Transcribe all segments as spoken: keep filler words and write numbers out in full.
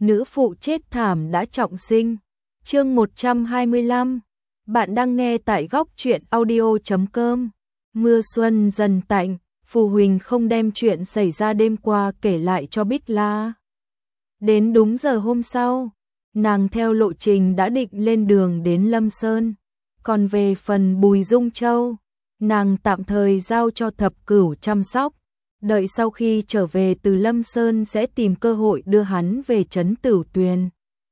nữ phụ chết thảm đã trọng sinh. Chương một trăm hai mươi lăm. Bạn đang nghe tại góc truyện audio chấm com. Mưa xuân dần tạnh, Phù Huỳnh không đem chuyện xảy ra đêm qua kể lại cho Bích La. Đến đúng giờ hôm sau, nàng theo lộ trình đã định lên đường đến Lâm Sơn. Còn về phần Bùi Dung Châu, nàng tạm thời giao cho Thập Cửu chăm sóc. Đợi sau khi trở về từ Lâm Sơn sẽ tìm cơ hội đưa hắn về trấn Tửu Tuyền.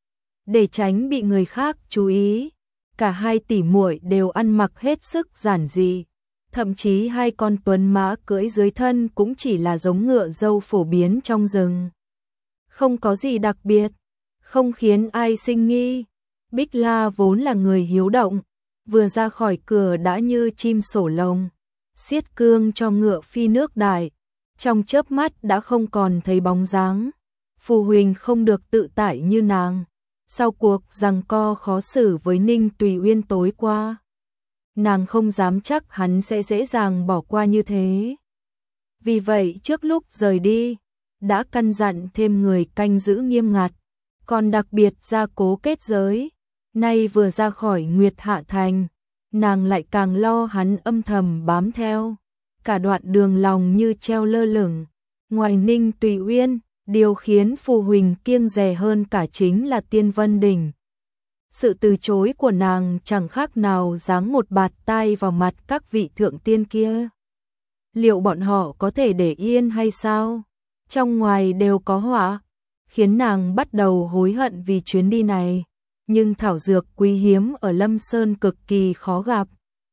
Để tránh bị người khác chú ý, cả hai tỷ muội đều ăn mặc hết sức giản dị. Thậm chí hai con tuấn mã cưỡi dưới thân cũng chỉ là giống ngựa dâu phổ biến trong rừng. Không có gì đặc biệt, không khiến ai sinh nghi. Bích La vốn là người hiếu động, vừa ra khỏi cửa đã như chim sổ lồng, siết cương cho ngựa phi nước đại. Trong chớp mắt đã không còn thấy bóng dáng. Phù Huỳnh không được tự tại như nàng. Sau cuộc giằng co khó xử với Ninh Tùy Uyên tối qua, nàng không dám chắc hắn sẽ dễ dàng bỏ qua như thế. Vì vậy trước lúc rời đi, đã căn dặn thêm người canh giữ nghiêm ngặt, còn đặc biệt gia cố kết giới. Nay vừa ra khỏi Nguyệt Hạ Thành, nàng lại càng lo hắn âm thầm bám theo. Cả đoạn đường lòng như treo lơ lửng. Ngoài Ninh Tùy Uyên, điều khiến Phù Huỳnh kiêng dè hơn cả chính là Tiên Vân Đỉnh. Sự từ chối của nàng chẳng khác nào giáng một bạt tai vào mặt các vị thượng tiên kia. Liệu bọn họ có thể để yên hay sao? Trong ngoài đều có họa, khiến nàng bắt đầu hối hận vì chuyến đi này. Nhưng thảo dược quý hiếm ở Lâm Sơn cực kỳ khó gặp.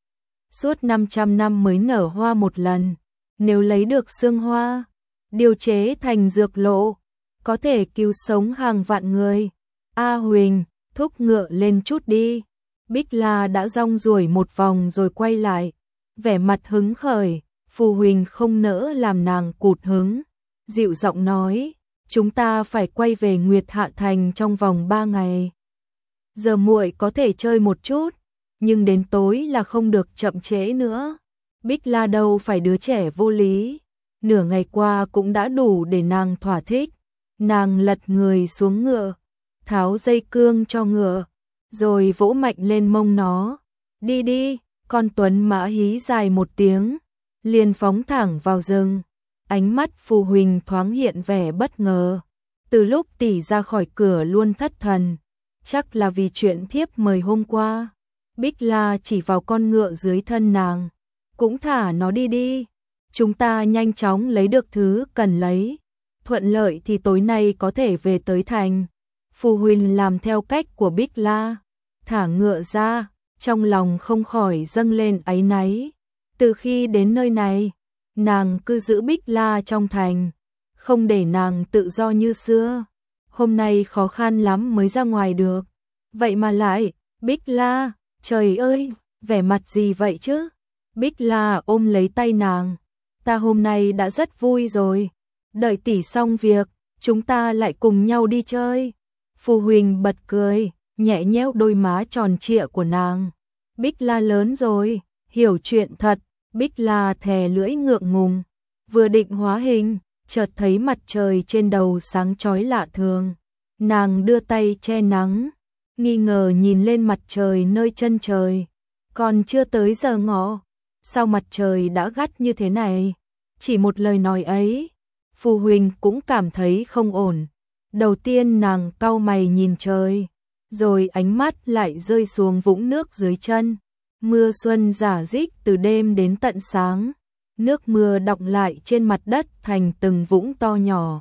Suốt năm trăm năm mới nở hoa một lần, nếu lấy được xương hoa, điều chế thành dược lộ, có thể cứu sống hàng vạn người. A Huỳnh, thúc ngựa lên chút đi. Bích La đã rong ruổi một vòng rồi quay lại, vẻ mặt hứng khởi. Phù Huỳnh không nỡ làm nàng cụt hứng, dịu giọng nói, chúng ta phải quay về Nguyệt Hạ Thành trong vòng ba ngày. Giờ muội có thể chơi một chút, nhưng đến tối là không được chậm trễ nữa. Bích La đâu phải đứa trẻ vô lý, nửa ngày qua cũng đã đủ để nàng thỏa thích. Nàng lật người xuống ngựa, tháo dây cương cho ngựa, rồi vỗ mạnh lên mông nó. Đi đi, con tuấn mã hí dài một tiếng, liền phóng thẳng vào rừng. Ánh mắt Phù Huỳnh thoáng hiện vẻ bất ngờ. Từ lúc tỷ ra khỏi cửa luôn thất thần, chắc là vì chuyện thiếp mời hôm qua. Bích La chỉ vào con ngựa dưới thân nàng, cũng thả nó đi đi. Chúng ta nhanh chóng lấy được thứ cần lấy, thuận lợi thì tối nay có thể về tới thành. Phù Huỳnh làm theo cách của Bích La, thả ngựa ra, trong lòng không khỏi dâng lên áy náy. Từ khi đến nơi này, nàng cứ giữ Bích La trong thành, không để nàng tự do như xưa. Hôm nay khó khăn lắm mới ra ngoài được, vậy mà lại, Bích La, trời ơi, vẻ mặt gì vậy chứ? Bích La ôm lấy tay nàng, ta hôm nay đã rất vui rồi, đợi tỷ xong việc, chúng ta lại cùng nhau đi chơi. Phù Huỳnh bật cười, nhẹ nhéo đôi má tròn trịa của nàng. Bích La lớn rồi, hiểu chuyện thật. Bích La thè lưỡi ngượng ngùng, vừa định hóa hình, chợt thấy mặt trời trên đầu sáng chói lạ thường. Nàng đưa tay che nắng, nghi ngờ nhìn lên mặt trời nơi chân trời. Còn chưa tới giờ ngọ, sao mặt trời đã gắt như thế này? Chỉ một lời nói ấy, Phù Huỳnh cũng cảm thấy không ổn. Đầu tiên nàng cau mày nhìn trời, rồi ánh mắt lại rơi xuống vũng nước dưới chân. Mưa xuân rả rích từ đêm đến tận sáng, nước mưa đọng lại trên mặt đất thành từng vũng to nhỏ,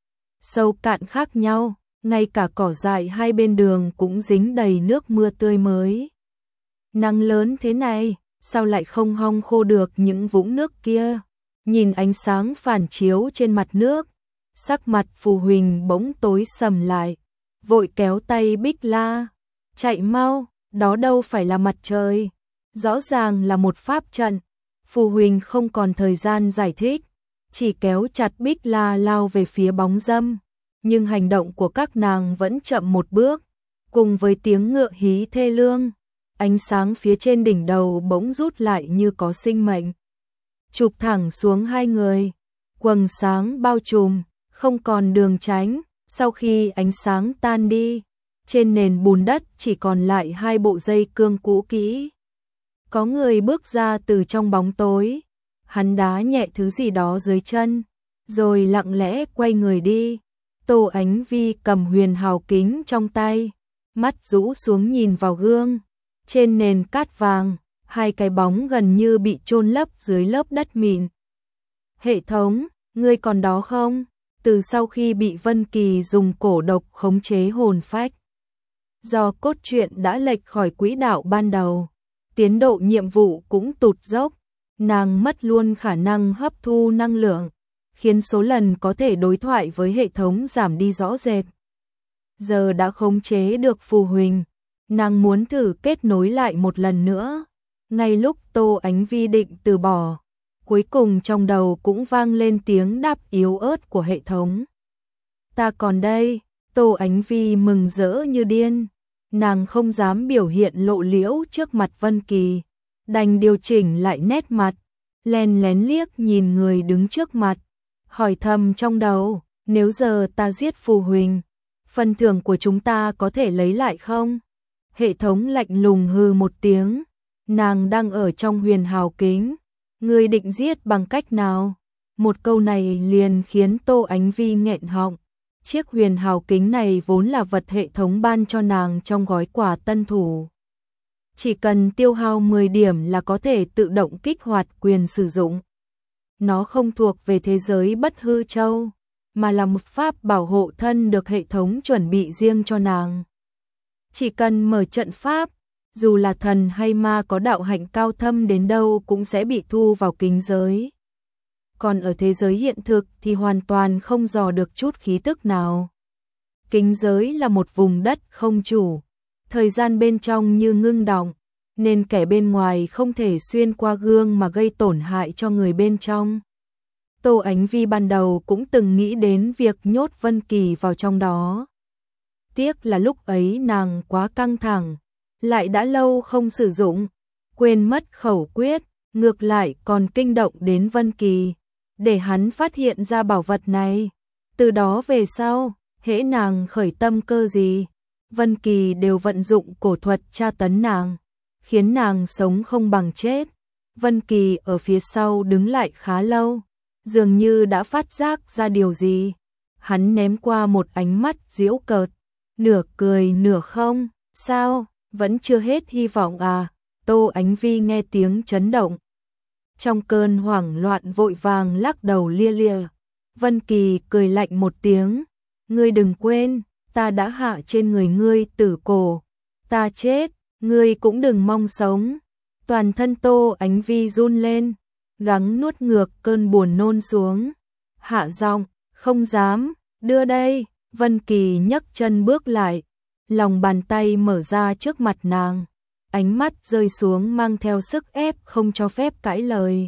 sâu cạn khác nhau, ngay cả cỏ dại hai bên đường cũng dính đầy nước mưa tươi mới. Nắng lớn thế này, sao lại không hong khô được những vũng nước kia? Nhìn ánh sáng phản chiếu trên mặt nước, sắc mặt Phù Huỳnh bỗng tối sầm lại, vội kéo tay Bích La, chạy mau, đó đâu phải là mặt trời. Rõ ràng là một pháp trận. Phù Huỳnh không còn thời gian giải thích, chỉ kéo chặt Bích La lao về phía bóng râm. Nhưng hành động của các nàng vẫn chậm một bước. Cùng với tiếng ngựa hí thê lương, ánh sáng phía trên đỉnh đầu bỗng rút lại như có sinh mệnh, chụp thẳng xuống hai người. Quầng sáng bao trùm, không còn đường tránh, Sau khi ánh sáng tan đi, trên nền bùn đất chỉ còn lại hai bộ dây cương cũ kỹ. Có người bước ra từ trong bóng tối, hắn đá nhẹ thứ gì đó dưới chân, rồi lặng lẽ quay người đi. Tô Ánh Vi cầm huyền hào kính trong tay, mắt rũ xuống nhìn vào gương. Trên nền cát vàng, hai cái bóng gần như bị chôn lấp dưới lớp đất mịn. Hệ thống, ngươi còn đó không? Từ sau khi bị Vân Kỳ dùng cổ độc khống chế hồn phách, do cốt truyện đã lệch khỏi quỹ đạo ban đầu, tiến độ nhiệm vụ cũng tụt dốc, nàng mất luôn khả năng hấp thu năng lượng, khiến số lần có thể đối thoại với hệ thống giảm đi rõ rệt. Giờ đã khống chế được Phù Huỳnh, nàng muốn thử kết nối lại một lần nữa. Ngay lúc Tô Ánh Vi định từ bỏ, cuối cùng trong đầu cũng vang lên tiếng đáp yếu ớt của hệ thống. Ta còn đây. Tô Ánh Vi mừng rỡ như điên, nàng không dám biểu hiện lộ liễu trước mặt Vân Kỳ, đành điều chỉnh lại nét mặt, lén lén liếc nhìn người đứng trước mặt, hỏi thầm trong đầu, nếu giờ ta giết Phù Huỳnh, phần thưởng của chúng ta có thể lấy lại không? Hệ thống lạnh lùng hừ một tiếng, nàng đang ở trong huyền hào kính, ngươi định giết bằng cách nào? Một câu này liền khiến Tô Ánh Vi nghẹn họng. Chiếc huyền hào kính này vốn là vật hệ thống ban cho nàng trong gói quà tân thủ. Chỉ cần tiêu hao mười điểm là có thể tự động kích hoạt quyền sử dụng. Nó không thuộc về thế giới Bất Hư Châu, mà là một pháp bảo hộ thân được hệ thống chuẩn bị riêng cho nàng. Chỉ cần mở trận pháp, dù là thần hay ma có đạo hạnh cao thâm đến đâu cũng sẽ bị thu vào kính giới. Còn ở thế giới hiện thực thì hoàn toàn không dò được chút khí tức nào. Kính giới là một vùng đất không chủ, thời gian bên trong như ngưng đọng, nên kẻ bên ngoài không thể xuyên qua gương mà gây tổn hại cho người bên trong. Tô Ánh Vi ban đầu cũng từng nghĩ đến việc nhốt Vân Kỳ vào trong đó. Tiếc là lúc ấy nàng quá căng thẳng, lại đã lâu không sử dụng, quên mất khẩu quyết, ngược lại còn kinh động đến Vân Kỳ, để hắn phát hiện ra bảo vật này. Từ đó về sau, hễ nàng khởi tâm cơ gì, Vân Kỳ đều vận dụng cổ thuật tra tấn nàng, khiến nàng sống không bằng chết. Vân Kỳ ở phía sau đứng lại khá lâu, dường như đã phát giác ra điều gì. Hắn ném qua một ánh mắt giễu cợt, nửa cười nửa không, sao, vẫn chưa hết hy vọng à? Tô Ánh Vi nghe tiếng chấn động, trong cơn hoảng loạn vội vàng lắc đầu lia lịa. Vân Kỳ cười lạnh một tiếng, ngươi đừng quên, ta đã hạ trên người ngươi tử cổ, ta chết, ngươi cũng đừng mong sống. Toàn thân Tô Ánh Vi run lên, gắng nuốt ngược cơn buồn nôn xuống, hạ giọng, không dám, đưa đây. Vân Kỳ nhấc chân bước lại, lòng bàn tay mở ra trước mặt nàng, ánh mắt rơi xuống mang theo sức ép không cho phép cãi lời.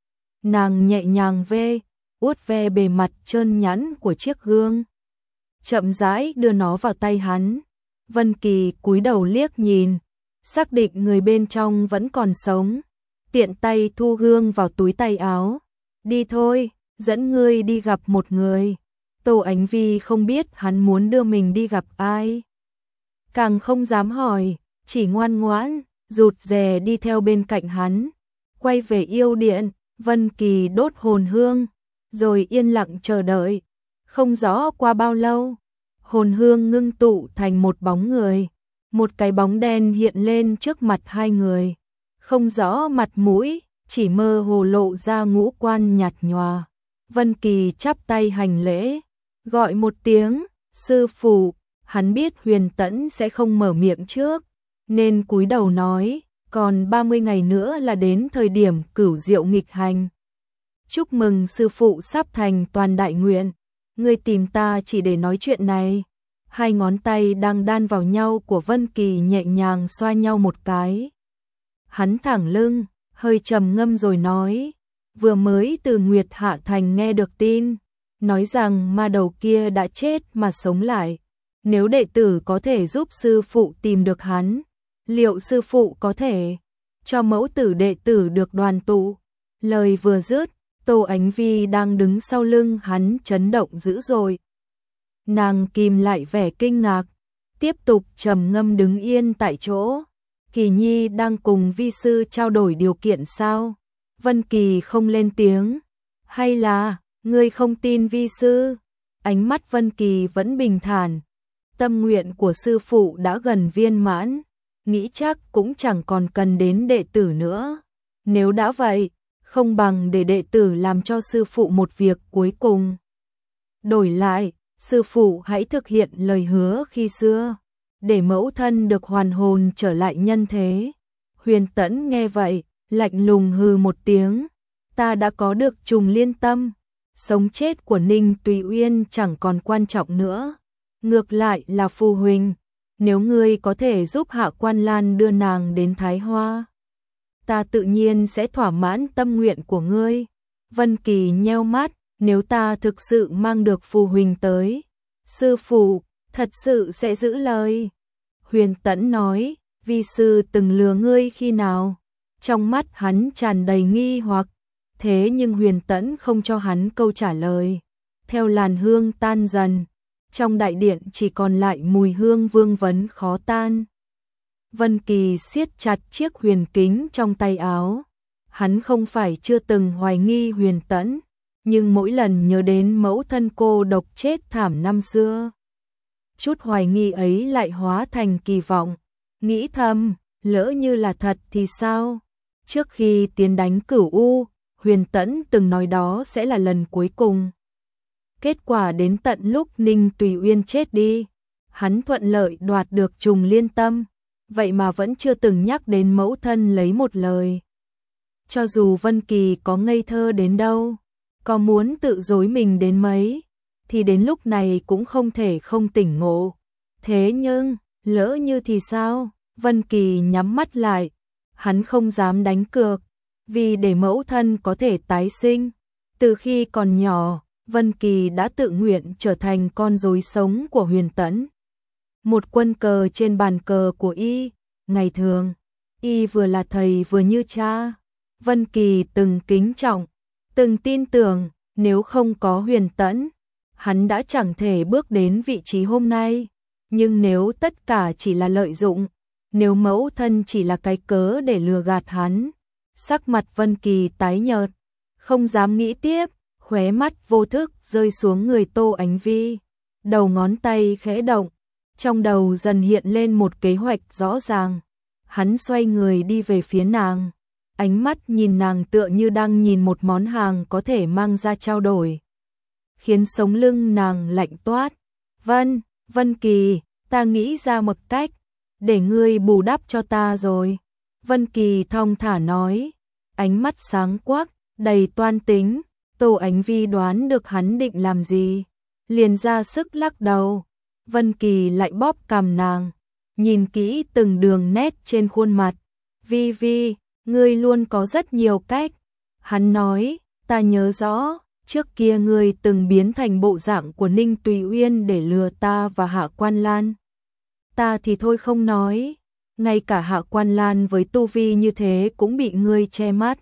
Nàng nhẹ nhàng vê, uốt ve bề mặt trơn nhẵn của chiếc gương, chậm rãi đưa nó vào tay hắn. Vân Kỳ cúi đầu liếc nhìn, xác định người bên trong vẫn còn sống, tiện tay thu gương vào túi tay áo. Đi thôi, dẫn ngươi đi gặp một người. Tô Ánh Vi không biết hắn muốn đưa mình đi gặp ai, càng không dám hỏi, chỉ ngoan ngoãn, rụt rè đi theo bên cạnh hắn. Quay về yêu điện, Vân Kỳ đốt hồn hương, rồi yên lặng chờ đợi. Không rõ qua bao lâu, hồn hương ngưng tụ thành một bóng người, một cái bóng đen hiện lên trước mặt hai người, không rõ mặt mũi, chỉ mơ hồ lộ ra ngũ quan nhạt nhòa. Vân Kỳ chắp tay hành lễ, gọi một tiếng, sư phụ. Hắn biết Huyền Tẫn sẽ không mở miệng trước, nên cúi đầu nói, còn ba mươi ngày nữa là đến thời điểm cửu diệu nghịch hành. Chúc mừng sư phụ sắp thành toàn đại nguyện, ngươi tìm ta chỉ để nói chuyện này. Hai ngón tay đang đan vào nhau của Vân Kỳ nhẹ nhàng xoa nhau một cái. Hắn thẳng lưng, hơi trầm ngâm rồi nói, vừa mới từ Nguyệt Hạ Thành nghe được tin, nói rằng ma đầu kia đã chết mà sống lại. Nếu đệ tử có thể giúp sư phụ tìm được hắn, liệu sư phụ có thể cho mẫu tử đệ tử được đoàn tụ? Lời vừa dứt, Tô Ánh Vi đang đứng sau lưng hắn chấn động dữ dội. Nàng kìm lại vẻ kinh ngạc, tiếp tục trầm ngâm đứng yên tại chỗ. Kỳ Nhi đang cùng vi sư trao đổi điều kiện sao? Vân Kỳ không lên tiếng. Hay là, ngươi không tin vi sư? Ánh mắt Vân Kỳ vẫn bình thản. Tâm nguyện của sư phụ đã gần viên mãn, nghĩ chắc cũng chẳng còn cần đến đệ tử nữa. Nếu đã vậy, không bằng để đệ tử làm cho sư phụ một việc cuối cùng. Đổi lại, sư phụ hãy thực hiện lời hứa khi xưa, để mẫu thân được hoàn hồn trở lại nhân thế. Huyền Tẫn nghe vậy, lạnh lùng hừ một tiếng. Ta đã có được Trùng Liên Tâm, sống chết của Ninh Tùy Uyên chẳng còn quan trọng nữa. Ngược lại là Phù Huỳnh, nếu ngươi có thể giúp Hạ Quan Lan đưa nàng đến Thái Hoa, ta tự nhiên sẽ thỏa mãn tâm nguyện của ngươi. Vân Kỳ nheo mắt, nếu ta thực sự mang được Phù Huỳnh tới, sư phụ thật sự sẽ giữ lời. Huyền Tẫn nói, vi sư từng lừa ngươi khi nào? Trong mắt hắn tràn đầy nghi hoặc, thế nhưng Huyền Tẫn không cho hắn câu trả lời. Theo làn hương tan dần, trong đại điện chỉ còn lại mùi hương vương vấn khó tan. Vân Kỳ siết chặt chiếc huyền kính trong tay áo. Hắn không phải chưa từng hoài nghi Huyền Tẫn, nhưng mỗi lần nhớ đến mẫu thân cô độc chết thảm năm xưa, chút hoài nghi ấy lại hóa thành kỳ vọng. Nghĩ thầm, lỡ như là thật thì sao? Trước khi tiến đánh Cửu U, Huyền Tẫn từng nói đó sẽ là lần cuối cùng. Kết quả đến tận lúc Ninh Tùy Uyên chết đi, hắn thuận lợi đoạt được Trùng Liên Tâm, vậy mà vẫn chưa từng nhắc đến mẫu thân lấy một lời. Cho dù Vân Kỳ có ngây thơ đến đâu, có muốn tự dối mình đến mấy, thì đến lúc này cũng không thể không tỉnh ngộ. Thế nhưng, lỡ như thì sao? Vân Kỳ nhắm mắt lại, hắn không dám đánh cược, vì để mẫu thân có thể tái sinh. Từ khi còn nhỏ, Vân Kỳ đã tự nguyện trở thành con rối sống của Huyền Tẫn. Một quân cờ trên bàn cờ của y, ngày thường, y vừa là thầy vừa như cha. Vân Kỳ từng kính trọng, từng tin tưởng, nếu không có Huyền Tẫn, hắn đã chẳng thể bước đến vị trí hôm nay. Nhưng nếu tất cả chỉ là lợi dụng, nếu mẫu thân chỉ là cái cớ để lừa gạt hắn, sắc mặt Vân Kỳ tái nhợt, không dám nghĩ tiếp, khóe mắt vô thức rơi xuống người Tô Ánh Vi. Đầu ngón tay khẽ động, trong đầu dần hiện lên một kế hoạch rõ ràng. Hắn xoay người đi về phía nàng, ánh mắt nhìn nàng tựa như đang nhìn một món hàng có thể mang ra trao đổi, khiến sống lưng nàng lạnh toát. Vân, Vân Kỳ, ta nghĩ ra một cách, để ngươi bù đắp cho ta rồi. Vân Kỳ thong thả nói, ánh mắt sáng quắc, đầy toan tính. Tô Ánh Vi đoán được hắn định làm gì, liền ra sức lắc đầu. Vân Kỳ lại bóp cằm nàng, nhìn kỹ từng đường nét trên khuôn mặt. Vi Vi, ngươi luôn có rất nhiều cách. Hắn nói, ta nhớ rõ, trước kia ngươi từng biến thành bộ dạng của Ninh Tùy Uyên để lừa ta và Hạ Quan Lan. Ta thì thôi không nói, ngay cả Hạ Quan Lan với tu vi như thế cũng bị ngươi che mắt.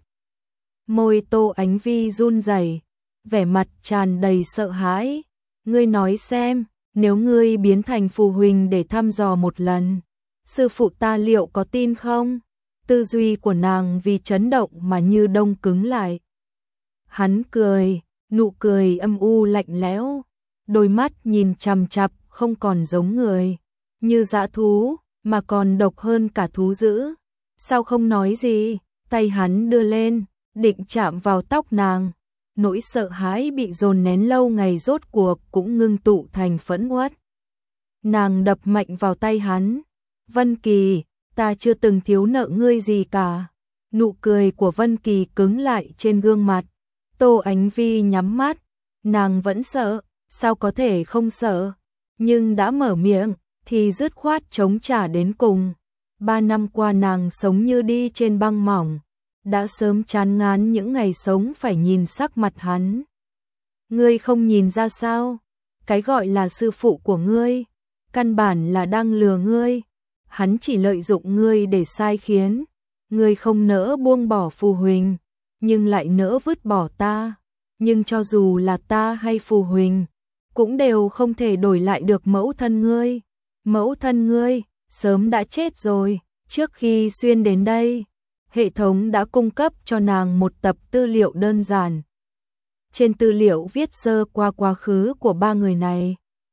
Môi Tô Ánh Vi run rẩy, vẻ mặt tràn đầy sợ hãi. Ngươi nói xem, nếu ngươi biến thành Phù Huỳnh để thăm dò một lần, sư phụ ta liệu có tin không? Tư duy của nàng vì chấn động mà như đông cứng lại. Hắn cười, nụ cười âm u lạnh lẽo, đôi mắt nhìn chằm chằm không còn giống người, như dã thú, mà còn độc hơn cả thú dữ. Sao không nói gì? Tay hắn đưa lên, định chạm vào tóc nàng. Nỗi sợ hãi bị dồn nén lâu ngày rốt cuộc cũng ngưng tụ thành phẫn uất. Nàng đập mạnh vào tay hắn. Vân Kỳ, ta chưa từng thiếu nợ ngươi gì cả. Nụ cười của Vân Kỳ cứng lại trên gương mặt. Tô Ánh Vi nhắm mắt, nàng vẫn sợ, sao có thể không sợ, nhưng đã mở miệng thì dứt khoát chống trả đến cùng. Ba năm qua nàng sống như đi trên băng mỏng, đã sớm chán ngán những ngày sống phải nhìn sắc mặt hắn. Ngươi không nhìn ra sao? Cái gọi là sư phụ của ngươi, căn bản là đang lừa ngươi. Hắn chỉ lợi dụng ngươi để sai khiến. Ngươi không nỡ buông bỏ Phù Huỳnh, nhưng lại nỡ vứt bỏ ta. Nhưng cho dù là ta hay Phù Huỳnh, cũng đều không thể đổi lại được mẫu thân ngươi. Mẫu thân ngươi sớm đã chết rồi. Trước khi xuyên đến đây, hệ thống đã cung cấp cho nàng một tập tư liệu đơn giản. Trên tư liệu viết sơ qua quá khứ của ba người này.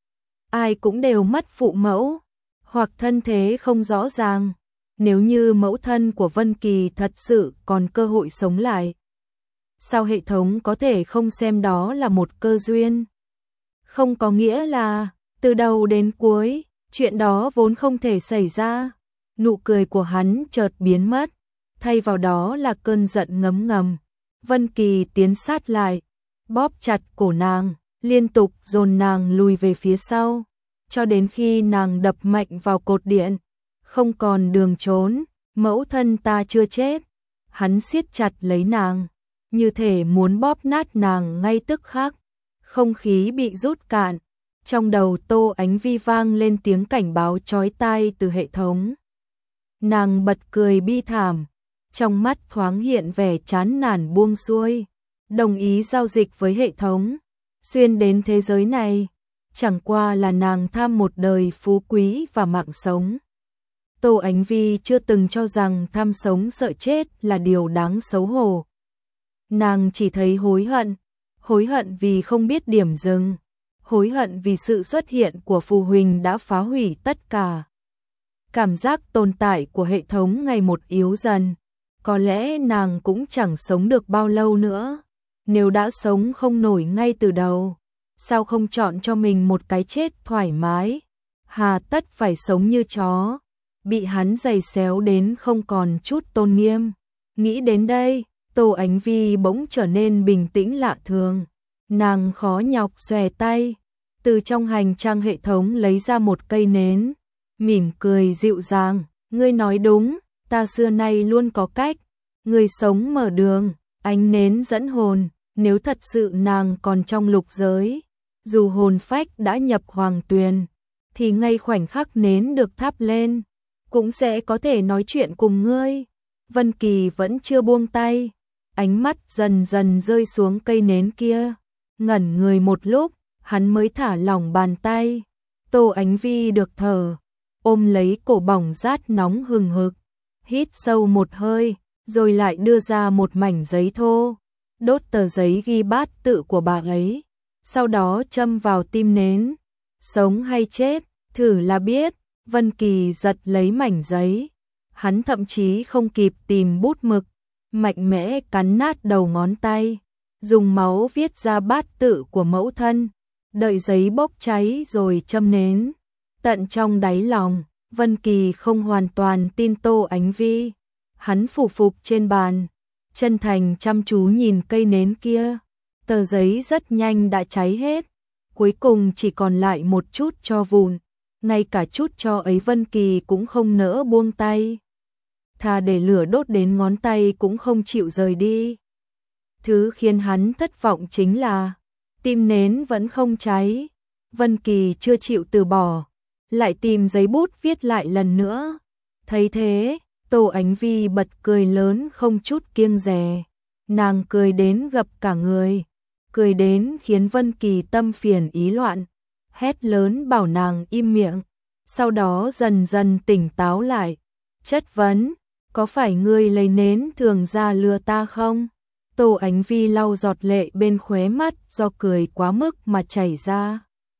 Ai cũng đều mất phụ mẫu, hoặc thân thế không rõ ràng. Nếu như mẫu thân của Vân Kỳ thật sự còn cơ hội sống lại, sao hệ thống có thể không xem đó là một cơ duyên? Không có nghĩa là, từ đầu đến cuối, chuyện đó vốn không thể xảy ra. Nụ cười của hắn chợt biến mất, thay vào đó là cơn giận ngấm ngầm. Vân Kỳ tiến sát lại, bóp chặt cổ nàng, liên tục dồn nàng lùi về phía sau, cho đến khi nàng đập mạnh vào cột điện, không còn đường trốn. Mẫu thân ta chưa chết. Hắn siết chặt lấy nàng, như thể muốn bóp nát nàng ngay tức khắc. Không khí bị rút cạn, trong đầu Tô Ánh Vi vang lên tiếng cảnh báo chói tai từ hệ thống. Nàng bật cười bi thảm, trong mắt thoáng hiện vẻ chán nản buông xuôi, đồng ý giao dịch với hệ thống, xuyên đến thế giới này, chẳng qua là nàng tham một đời phú quý và mạng sống. Tô Ánh Vi chưa từng cho rằng tham sống sợ chết là điều đáng xấu hổ. Nàng chỉ thấy hối hận, hối hận vì không biết điểm dừng, hối hận vì sự xuất hiện của Phù Huỳnh đã phá hủy tất cả. Cảm giác tồn tại của hệ thống ngày một yếu dần, có lẽ nàng cũng chẳng sống được bao lâu nữa. Nếu đã sống không nổi ngay từ đầu, sao không chọn cho mình một cái chết thoải mái? Hà tất phải sống như chó, bị hắn giày xéo đến không còn chút tôn nghiêm. Nghĩ đến đây, Tô Ánh Vi bỗng trở nên bình tĩnh lạ thường. Nàng khó nhọc xòe tay, từ trong hành trang hệ thống lấy ra một cây nến, mỉm cười dịu dàng. Ngươi nói đúng, ta xưa nay luôn có cách. Người sống mở đường, ánh nến dẫn hồn. Nếu thật sự nàng còn trong lục giới, dù hồn phách đã nhập hoàng tuyền, thì ngay khoảnh khắc nến được thắp lên, cũng sẽ có thể nói chuyện cùng ngươi. Vân Kỳ vẫn chưa buông tay, ánh mắt dần dần rơi xuống cây nến kia, ngẩn người một lúc, hắn mới thả lỏng bàn tay. Tô Ánh Vi được thở, ôm lấy cổ bỏng rát nóng hừng hực, hít sâu một hơi, rồi lại đưa ra một mảnh giấy thô, đốt tờ giấy ghi bát tự của bà ấy, sau đó châm vào tim nến. Sống hay chết, thử là biết. Vân Kỳ giật lấy mảnh giấy, hắn thậm chí không kịp tìm bút mực, mạnh mẽ cắn nát đầu ngón tay, dùng máu viết ra bát tự của mẫu thân, đợi giấy bốc cháy rồi châm nến. Tận trong đáy lòng, Vân Kỳ không hoàn toàn tin Tô Ánh Vi. Hắn phủ phục trên bàn, chân thành chăm chú nhìn cây nến kia. Tờ giấy rất nhanh đã cháy hết, cuối cùng chỉ còn lại một chút tro vụn. Ngay cả chút tro ấy Vân Kỳ cũng không nỡ buông tay. Thà để lửa đốt đến ngón tay cũng không chịu rời đi. Thứ khiến hắn thất vọng chính là tim nến vẫn không cháy. Vân Kỳ chưa chịu từ bỏ, lại tìm giấy bút viết lại lần nữa. Thấy thế, Tô Ánh Vi bật cười lớn không chút kiêng dè. Nàng cười đến gập cả người, cười đến khiến Vân Kỳ tâm phiền ý loạn, hét lớn bảo nàng im miệng. Sau đó dần dần tỉnh táo lại, chất vấn, có phải ngươi lấy nến thường ra lừa ta không? Tô Ánh Vi lau giọt lệ bên khóe mắt do cười quá mức mà chảy ra.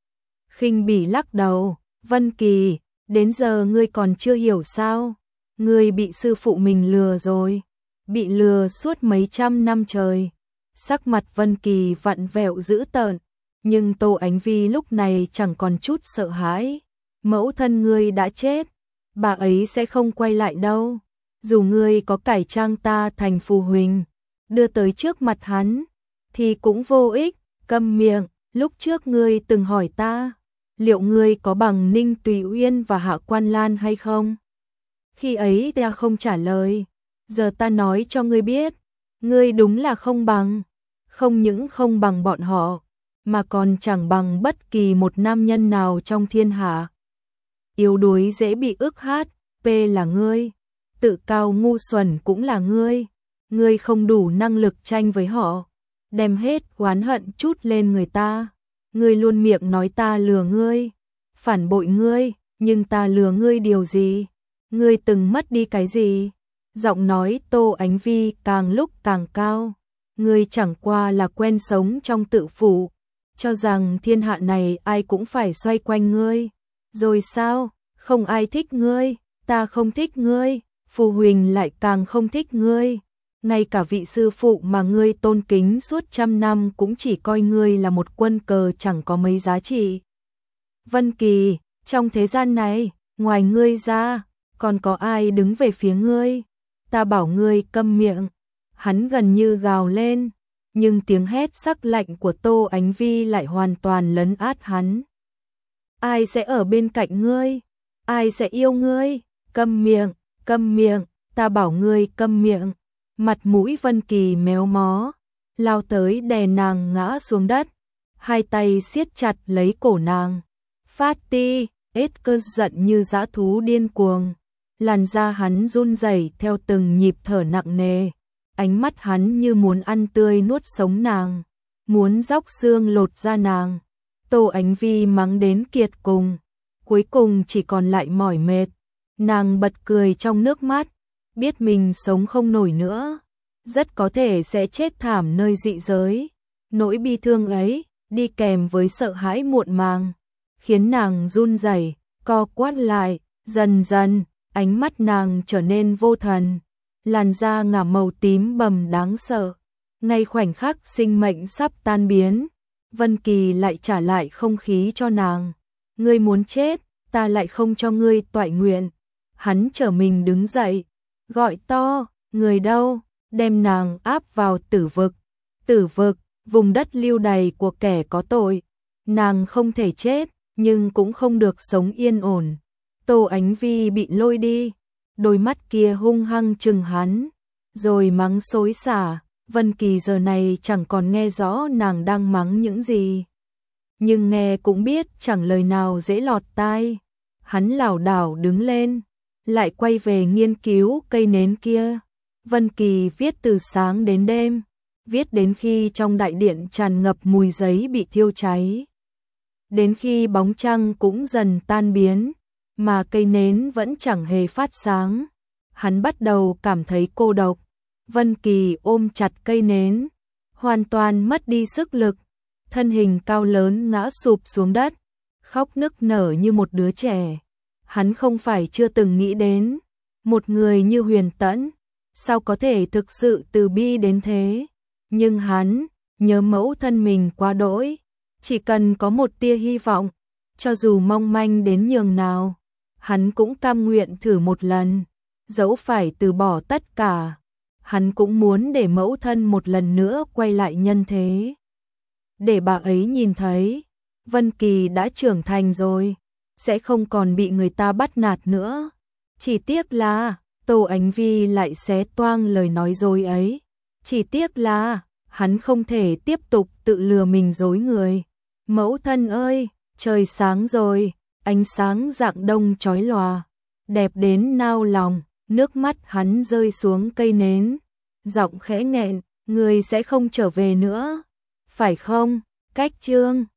Khinh bỉ lắc đầu, Vân Kỳ, đến giờ ngươi còn chưa hiểu sao? Ngươi bị sư phụ mình lừa rồi, bị lừa suốt mấy trăm năm trời. Sắc mặt Vân Kỳ vặn vẹo dữ tợn, nhưng Tô Ánh Vi lúc này chẳng còn chút sợ hãi. Mẫu thân ngươi đã chết, bà ấy sẽ không quay lại đâu. Dù ngươi có cải trang ta thành Phù Huỳnh, đưa tới trước mặt hắn, thì cũng vô ích. Câm miệng, lúc trước ngươi từng hỏi ta, liệu ngươi có bằng Ninh Tùy Uyên và Hạ Quan Lan hay không? Khi ấy ta không trả lời, giờ ta nói cho ngươi biết, ngươi đúng là không bằng. Không những không bằng bọn họ, mà còn chẳng bằng bất kỳ một nam nhân nào trong thiên hạ. Yếu đuối dễ bị ức hát, p là ngươi, tự cao ngu xuẩn cũng là ngươi. Ngươi không đủ năng lực tranh với họ, đem hết oán hận chút lên người ta. ngươi luôn miệng nói ta lừa ngươi, phản bội ngươi, nhưng ta lừa ngươi điều gì? Ngươi từng mất đi cái gì? Giọng nói Tô Ánh Vi càng lúc càng cao. Ngươi chẳng qua là quen sống trong tự phủ, cho rằng thiên hạ này ai cũng phải xoay quanh ngươi. Rồi sao? Không ai thích ngươi, ta không thích ngươi, Phù Huỳnh lại càng không thích ngươi. Ngay cả vị sư phụ mà ngươi tôn kính suốt trăm năm cũng chỉ coi ngươi là một quân cờ chẳng có mấy giá trị. Vân Kỳ, trong thế gian này, ngoài ngươi ra, còn có ai đứng về phía ngươi? Ta bảo ngươi câm miệng. Hắn gần như gào lên, nhưng tiếng hét sắc lạnh của Tô Ánh Vi lại hoàn toàn lấn át hắn. Ai sẽ ở bên cạnh ngươi? Ai sẽ yêu ngươi? Câm miệng, câm miệng, ta bảo ngươi câm miệng. Mặt mũi Vân Kỳ méo mó, lao tới đè nàng ngã xuống đất, hai tay siết chặt lấy cổ nàng. Phát ti, ết cơn giận như dã thú điên cuồng, làn da hắn run rẩy theo từng nhịp thở nặng nề, ánh mắt hắn như muốn ăn tươi nuốt sống nàng, muốn róc xương lột da nàng. Tô Ánh Vi mắng đến kiệt cùng, cuối cùng chỉ còn lại mỏi mệt, nàng bật cười trong nước mắt, biết mình sống không nổi nữa, rất có thể sẽ chết thảm nơi dị giới. Nỗi bi thương ấy, đi kèm với sợ hãi muộn màng, khiến nàng run rẩy, co quắp lại, dần dần, ánh mắt nàng trở nên vô thần, làn da ngả màu tím bầm đáng sợ. Ngay khoảnh khắc sinh mệnh sắp tan biến, Vân Kỳ lại trả lại không khí cho nàng. Ngươi muốn chết, ta lại không cho ngươi toại nguyện. Hắn trở mình đứng dậy, gọi to, người đâu, đem nàng áp vào tử vực. Tử vực, vùng đất lưu đày của kẻ có tội. Nàng không thể chết, nhưng cũng không được sống yên ổn. Tô Ánh Vi bị lôi đi, đôi mắt kia hung hăng trừng hắn, rồi mắng xối xả. Vân Kỳ giờ này chẳng còn nghe rõ nàng đang mắng những gì, nhưng nghe cũng biết chẳng lời nào dễ lọt tai. Hắn lảo đảo đứng lên, lại quay về nghiên cứu cây nến kia. Vân Kỳ viết từ sáng đến đêm, viết đến khi trong đại điện tràn ngập mùi giấy bị thiêu cháy, đến khi bóng trăng cũng dần tan biến, mà cây nến vẫn chẳng hề phát sáng. Hắn bắt đầu cảm thấy cô độc. Vân Kỳ ôm chặt cây nến, hoàn toàn mất đi sức lực, thân hình cao lớn ngã sụp xuống đất, khóc nức nở như một đứa trẻ. Hắn không phải chưa từng nghĩ đến, một người như Huyền Tẫn, sao có thể thực sự từ bi đến thế, nhưng hắn nhớ mẫu thân mình quá đỗi, chỉ cần có một tia hy vọng, cho dù mong manh đến nhường nào, hắn cũng cam nguyện thử một lần, dẫu phải từ bỏ tất cả. Hắn cũng muốn để mẫu thân một lần nữa quay lại nhân thế, để bà ấy nhìn thấy Vân Kỳ đã trưởng thành rồi, sẽ không còn bị người ta bắt nạt nữa. Chỉ tiếc là Tô Ánh Vi lại xé toang lời nói dối ấy. Chỉ tiếc là hắn không thể tiếp tục tự lừa mình dối người. Mẫu thân ơi, trời sáng rồi, ánh sáng rạng đông chói lòa, đẹp đến nao lòng. Nước mắt hắn rơi xuống cây nến, giọng khẽ nghẹn, người sẽ không trở về nữa, phải không? Cách chương